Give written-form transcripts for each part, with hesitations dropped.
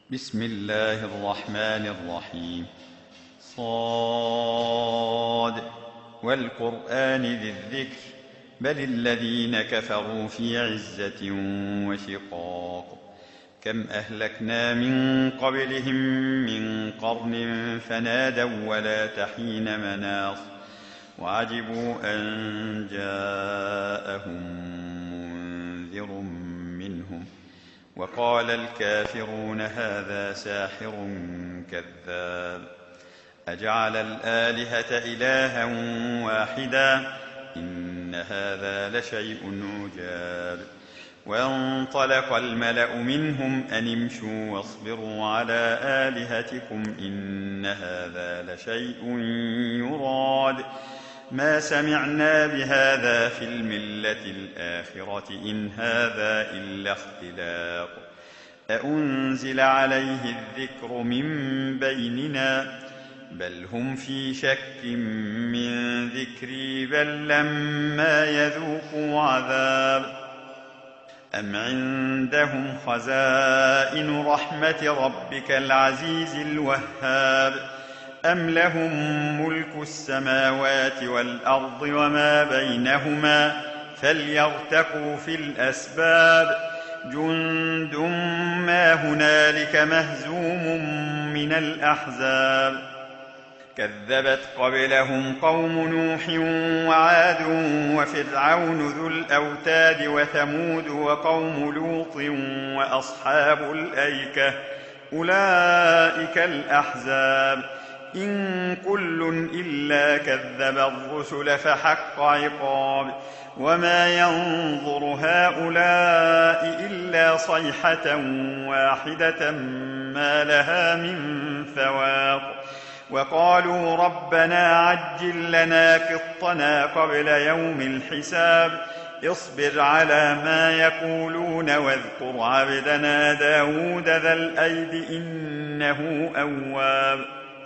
بسم الله الرحمن الرحيم. صاد والقرآن ذي الذكر بل الذين كفروا في عزة وشقاق. كم أهلكنا من قبلهم من قرن فنادوا ولا تحين مناص وعجبوا أن جاءهم منذر منهم وقال الكافرون هذا ساحر كذاب. أجعل الآلهة إلها واحدا إن هذا لشيء عجاب. وانطلق الملأ منهم أن امشوا واصبروا على آلهتكم إن هذا لشيء يراد ما سمعنا بهذا في الملة الآخرة إن هذا إلا اختلاق. أأنزل عليه الذكر من بيننا بل هم في شك من ذكري بل لما يذوقوا عذاب. أم عندهم خزائن رحمة ربك العزيز الوهاب أم لهم ملك السماوات والأرض وما بينهما فليرتقوا في الأسباب. جند ما هنالك مهزوم من الأحزاب. كذبت قبلهم قوم نوح وعاد وفرعون ذو الأوتاد وثمود وقوم لوط وأصحاب الأيكة أولئك الأحزاب. إن كل إلا كذب الرسل فحق عقاب. وما ينظر هؤلاء إلا صيحة واحدة ما لها من فواق. وقالوا ربنا عجل لنا قطنا قبل يوم الحساب. اصبر على ما يقولون واذكر عبدنا داود ذا الأيد إنه أواب.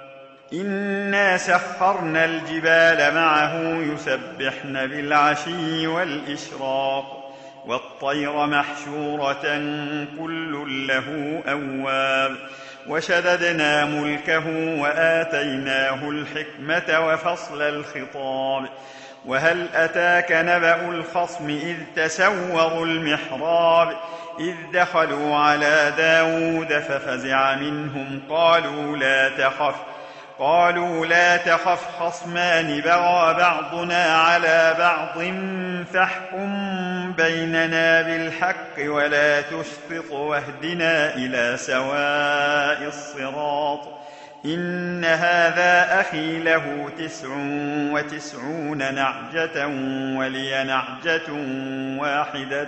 إنا سخرنا الجبال معه يسبحن بالعشي والإشراق والطير محشورة كل له أواب. وشددنا ملكه وآتيناه الحكمة وفصل الخطاب. وهل أتاك نبأ الخصم إذ تسوروا المحراب إذ دخلوا على داود ففزع منهم قالوا لا تخف خصمان بغى بعضنا على بعض فاحكم بيننا بالحق ولا تشطط واهدنا إلى سواء الصراط. إن هذا أخي له 99 نعجة ولي نعجة واحدة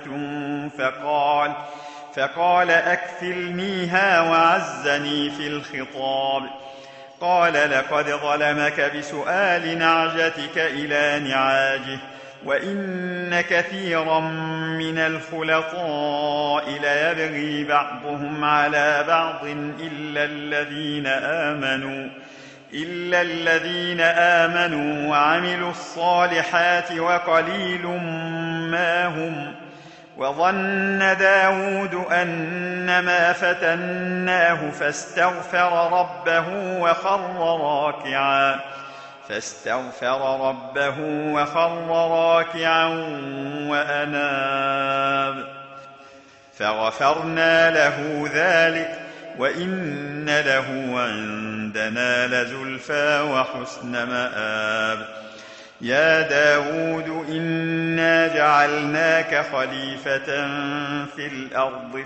فقال أكفلنيها وعزني في الخطاب. قال لقد ظلمك بسؤال نعجتك إلى نعاجه وإن كثيرا من الخلطاء ليبغي بعضهم على بعض إلا الذين آمنوا وعملوا الصالحات وقليل ما هم. وظن داود أنما فتناه فاستغفر ربه وخر راكعا وأناب. فغفرنا له ذلك وإن له عندنا لزلفى وحسن مآب. يا داود إنا جعلناك خليفة في الأرض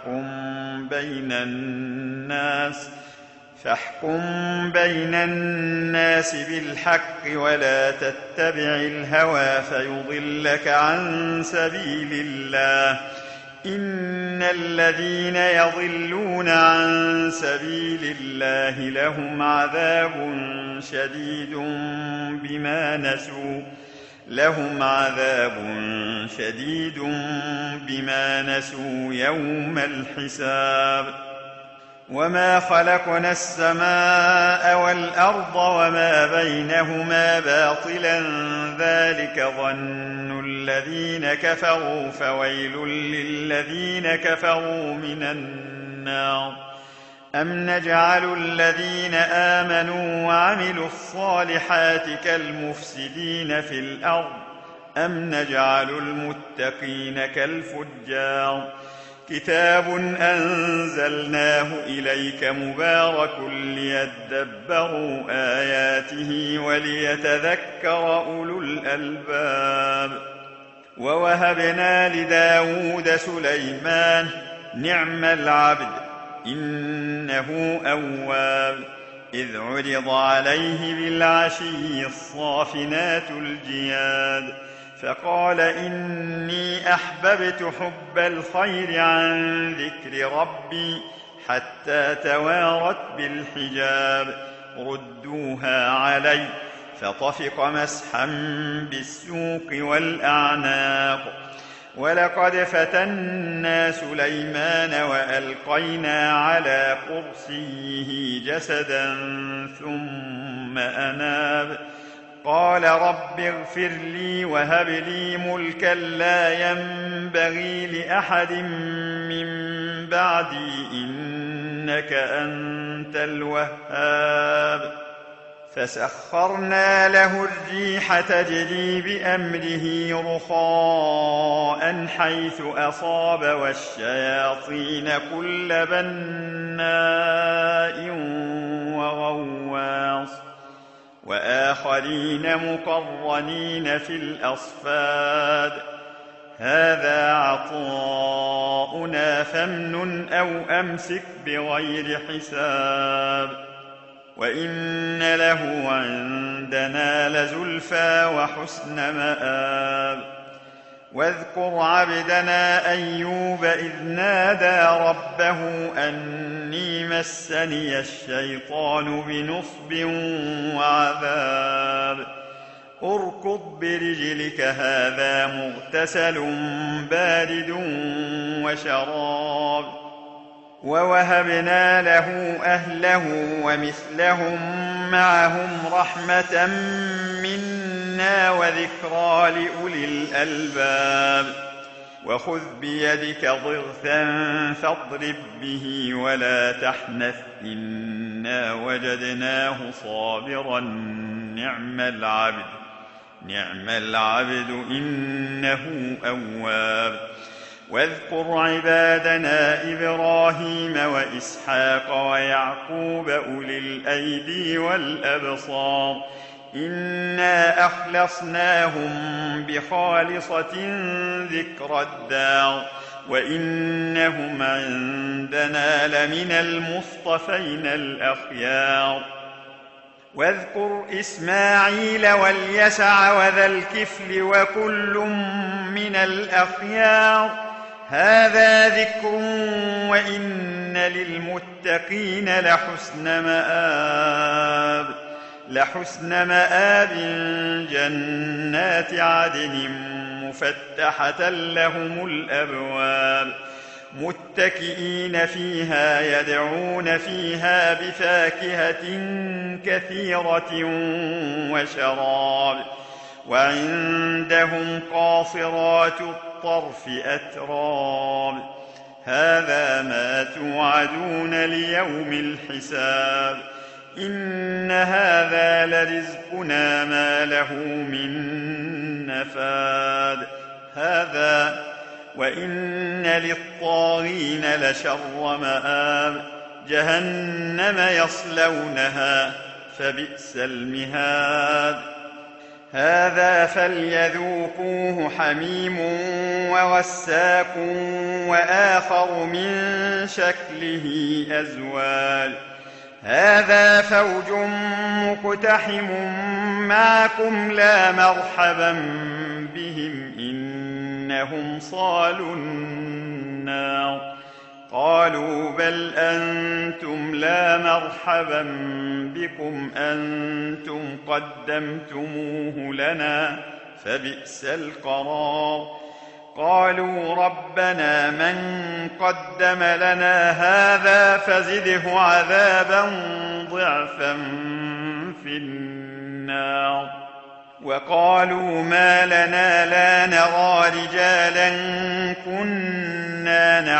فاحكم بين الناس بالحق ولا تتبع الهوى فيضلك عن سبيل الله. إن الذين يضلون عن سبيل الله لهم عذاب شديد بما نسوا يوم الحساب. وما خلقنا السماء والأرض وما بينهما باطلا ذلك ظن الذين كفروا فويل للذين كفروا من النار. أم نجعل الذين آمنوا وعملوا الصالحات كالمفسدين في الأرض أم نجعل المتقين كالفجار كتاب أنزلناه إليك مبارك ليدبروا آياته وليتذكر أولو الألباب ووهبنا لداود سليمان نعم العبد إنه أواب إذ عرض عليه بالعشي الصافنات الجياد فقال إني أحببت حب الخير عن ذكر ربي حتى توارت بالحجاب ردوها علي فطفق مسحا بالسوق والأعناق ولقد فتنا سليمان وألقينا على كرسيه جسدا ثم أناب قال رب اغفر لي وهب لي ملكا لا ينبغي لأحد من بعدي إنك أنت الوهاب فسخرنا له الريح تجري بأمره رخاء حيث أصاب والشياطين كل بناء وغواص وآخرين مقرنين في الأصفاد هذا عطاؤنا فامنن أو أمسك بغير حساب وإن له عندنا لزلفى وحسن مآب واذكر عبدنا أيوب إذ نادى ربه أني مسني الشيطان بنصب وعذاب اركض برجلك هذا مغتسل بارد وشراب ووهبنا له أهله ومثلهم معهم رحمة منا وذكرى لأولي الألباب وخذ بيدك ضغثا فاضرب به ولا تحنث إنا وجدناه صابرا نعم العبد إنه أواب واذكر عبادنا إبراهيم وإسحاق ويعقوب أولي الأيدي والأبصار إنا أخلصناهم بخالصة ذكر الدار وإنهم عندنا لمن المصطفين الأخيار واذكر إسماعيل واليسع وذا الكفل وكل من الأخيار هذا ذكر وإن للمتقين لحسن مآب جنات عدن مفتحة لهم الأبواب متكئين فيها يدعون فيها بفاكهة كثيرة وشراب وعندهم قاصرات الطرف أتراب هذا ما توعدون ليوم الحساب إن هذا لرزقنا ما له من نفاد هذا وإن للطاغين لشر مآب جهنم يصلونها فبئس المهاد هذا فليذوقوه حميم وغساق وآخر من شكله أزواج هذا فوج مقتحم معكم لا مرحبا بهم إنهم صالوا النار قالوا بل أنتم لا مرحبا بكم أنتم قدمتموه لنا فبئس القرار قالوا ربنا من قدم لنا هذا فزده عذابا ضعفا في النار وقالوا ما لنا لا نرى رجالا كنا نعد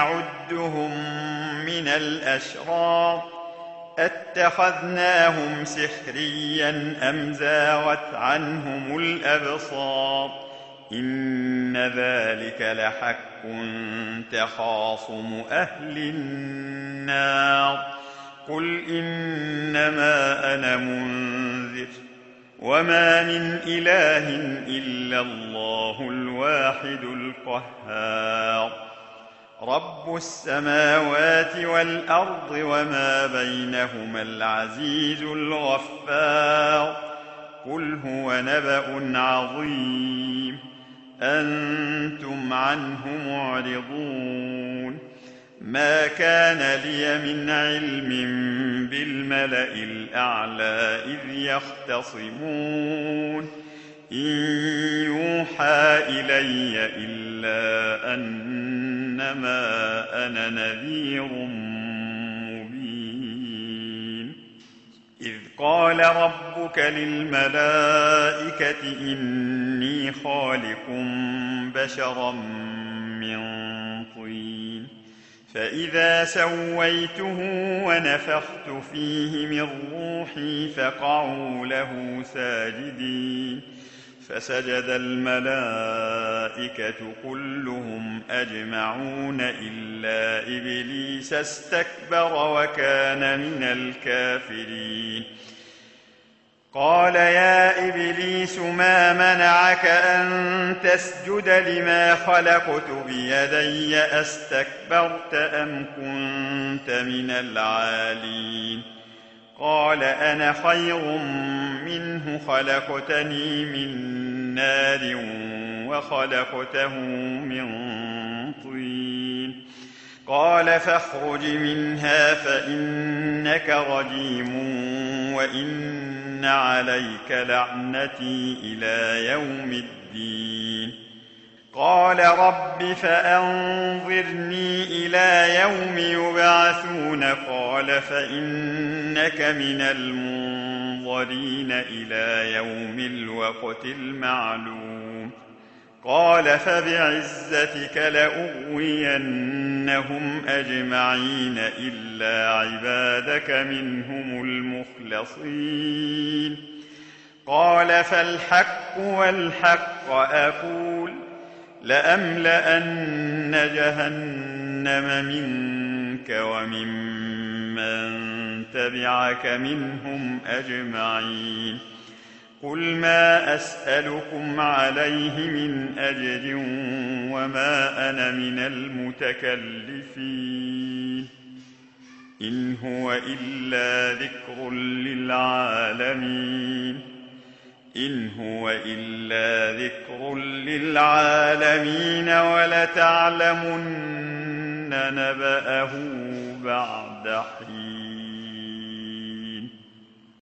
نعدهم من الأشرار أتخذناهم سحريا أم زاغت عنهم الأبصار إن ذلك لحق تخاصم أهل النار قل إنما أنا منذر وما من إله إلا الله الواحد القهار رب السماوات والأرض وما بينهما العزيز الغفار قل هو نبأ عظيم أنتم عنه معرضون ما كان لي من علم بالملأ الأعلى إذ يختصمون إن يوحى إلي إلا أنما أنا نذير مبين إذ قال ربك للملائكة إني خالق بشرا من طين فإذا سويته ونفخت فيه من روحي فقعوا له ساجدين فسجد الملائكة كلهم أجمعون إلا إبليس استكبر وكان من الكافرين قال يا إبليس ما منعك أن تسجد لما خلقت بيدي أستكبرت أم كنت من العالين قال أنا خير منه خلقتني من نار وخلقته من طين قال فاخرج منها فإنك رجيم وإن عليك لعنتي إلى يوم الدين قال رب فأنظرني إلى يوم يبعثون قال فإنك من المنظرين إلى يوم الوقت المعلوم قال فبعزتك لأغوينهم أجمعين إلا عبادك منهم المخلصين قال فالحق والحق أقول لأملأن جهنم منك وممن تبعك منهم أجمعين قل ما أسألكم عليه من أجر وما أنا من المتكلفين إن هو إلا ذكر للعالمين إن هو إلا ذكر للعالمين ولتعلمن نبأه بعد حين